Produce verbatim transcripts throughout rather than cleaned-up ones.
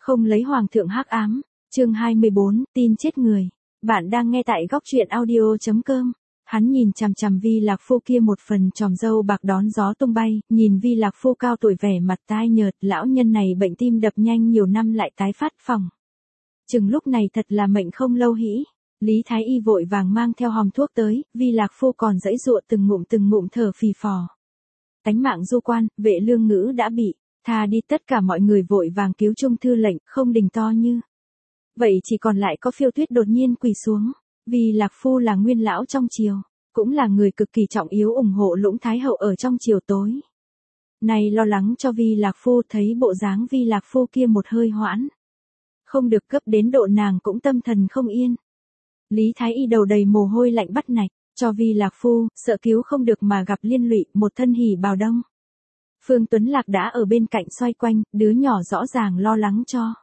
Không lấy hoàng thượng hắc ám, chương hai mươi bốn, tin chết người. Bạn đang nghe tại góc truyện audio chấm com. Hắn nhìn chằm chằm Vi Lạc Phu kia một phần tròm râu bạc đón gió tung bay, nhìn Vi Lạc Phu cao tuổi vẻ mặt tai nhợt, lão nhân này bệnh tim đập nhanh nhiều năm lại tái phát phòng. Chừng lúc này thật là mệnh không lâu hĩ. Lý Thái Y vội vàng mang theo hòm thuốc tới, Vi Lạc Phu còn giãy giụa từng ngụm từng ngụm thở phì phò. Tánh mạng du quan, Vệ Lương Ngữ đã bị tha đi, tất cả mọi người vội vàng cứu Trung thư lệnh, không đình to như. Vậy chỉ còn lại có Phiêu Tuyết đột nhiên quỳ xuống. Vi Lạc Phu là nguyên lão trong triều, cũng là người cực kỳ trọng yếu ủng hộ Lũng Thái Hậu ở trong triều tối. Này lo lắng cho Vi Lạc Phu, thấy bộ dáng Vi Lạc Phu kia một hơi hoãn. Không được cấp đến độ nàng cũng tâm thần không yên. Lý Thái Y đầu đầy mồ hôi lạnh bắt nạch, cho Vi Lạc Phu, sợ cứu không được mà gặp liên lụy, một thân hỉ bào đông. Phương Tuấn Lạc đã ở bên cạnh xoay quanh, đứa nhỏ rõ ràng lo lắng cho.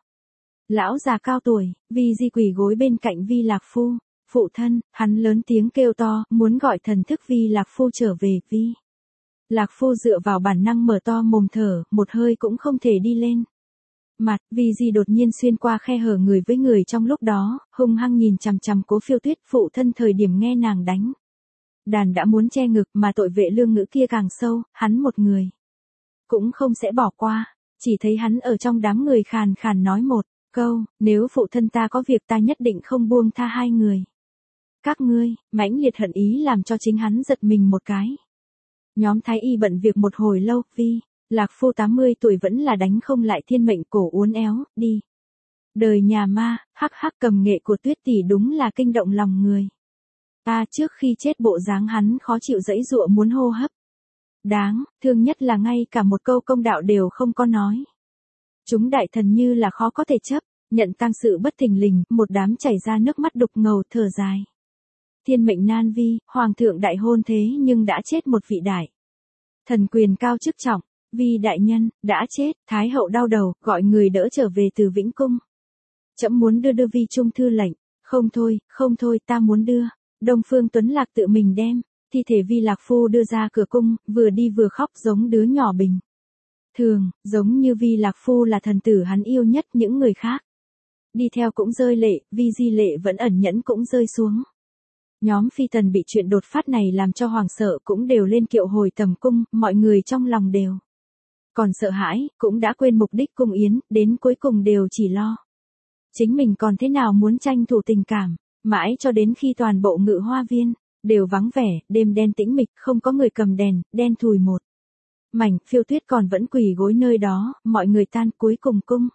Lão già cao tuổi, Vi Di quỳ gối bên cạnh Vi Lạc Phu. Phụ thân, hắn lớn tiếng kêu to, muốn gọi thần thức Vi Lạc Phu trở về. Vi Lạc Phu dựa vào bản năng mở to mồm thở, một hơi cũng không thể đi lên. Mặt, Vi Di đột nhiên xuyên qua khe hở người với người trong lúc đó, hung hăng nhìn chằm chằm Cố Phiêu Tuyết. Phụ thân thời điểm nghe nàng đánh đàn đã muốn che ngực, mà tội Vệ Lương Ngữ kia càng sâu, hắn một người cũng không sẽ bỏ qua. Chỉ thấy hắn ở trong đám người khàn khàn nói một câu, nếu phụ thân ta có việc ta nhất định không buông tha hai người các ngươi. Mãnh liệt hận ý làm cho chính hắn giật mình một cái. Nhóm Thái Y bận việc một hồi lâu, Vi Lạc Phu tám mươi tuổi vẫn là đánh không lại thiên mệnh, cổ uốn éo, đi. Đời nhà ma, hắc hắc, cầm nghệ của Tuyết tỷ đúng là kinh động lòng người. Ta trước khi chết bộ dáng hắn khó chịu giãy giụa muốn hô hấp. Đáng thương nhất là ngay cả một câu công đạo đều không có nói. Chúng đại thần như là khó có thể chấp nhận tang sự bất thình lình, một đám chảy ra nước mắt đục ngầu thở dài. Thiên mệnh nan vi, hoàng thượng đại hôn thế nhưng đã chết một vị đại thần quyền cao chức trọng. Vi đại nhân đã chết. Thái hậu đau đầu, gọi người đỡ trở về từ Vĩnh Cung. Trẫm muốn đưa đưa Vi Trung thư lệnh. Không thôi, không thôi, ta muốn đưa. Đông Phương Tuấn Lạc tự mình đem thi thể Vi Lạc Phu đưa ra cửa cung, vừa đi vừa khóc giống đứa nhỏ bình thường, giống như Vi Lạc Phu là thần tử hắn yêu nhất. Những người khác đi theo cũng rơi lệ, Vi Di lệ vẫn ẩn nhẫn cũng rơi xuống. Nhóm phi tần bị chuyện đột phát này làm cho hoàng sợ cũng đều lên kiệu hồi tầm cung, mọi người trong lòng đều còn sợ hãi, cũng đã quên mục đích cung yến, đến cuối cùng đều chỉ lo chính mình còn thế nào muốn tranh thủ tình cảm, mãi cho đến khi toàn bộ Ngự Hoa Viên đều vắng vẻ, đêm đen tĩnh mịch, không có người cầm đèn, đen thùi một mảnh. Phiêu Tuyết còn vẫn quỳ gối nơi đó, mọi người tan, cuối cùng cung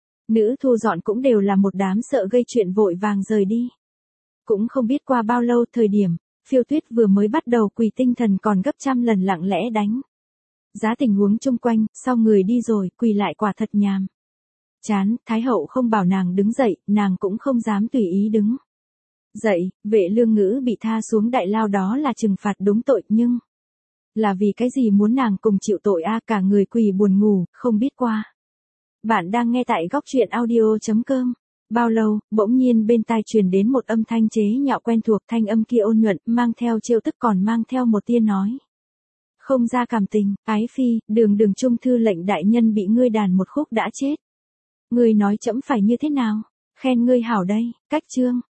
nữ thu dọn cũng đều là một đám sợ gây chuyện vội vàng rời đi. Cũng không biết qua bao lâu, thời điểm Phiêu Tuyết vừa mới bắt đầu quỳ, tinh thần còn gấp trăm lần lặng lẽ đánh giá tình huống chung quanh, sau người đi rồi, quỳ lại quả thật nhàm chán. Thái hậu không bảo nàng đứng dậy, nàng cũng không dám tùy ý đứng dậy. Vệ Lương Ngữ bị tha xuống đại lao đó là trừng phạt đúng tội, nhưng là vì cái gì muốn nàng cùng chịu tội a? Cả người quỳ buồn ngủ, không biết qua. Bạn đang nghe tại góc truyện audio chấm com. Bao lâu, bỗng nhiên bên tai truyền đến một âm thanh chế nhạo quen thuộc, thanh âm kia ôn nhuận, mang theo trêu tức còn mang theo một tia nói không ra cảm tình. Ái phi, đường đường Trung thư lệnh đại nhân bị ngươi đàn một khúc đã chết. Ngươi nói trẫm phải như thế nào? Khen ngươi hảo đây. Cách chương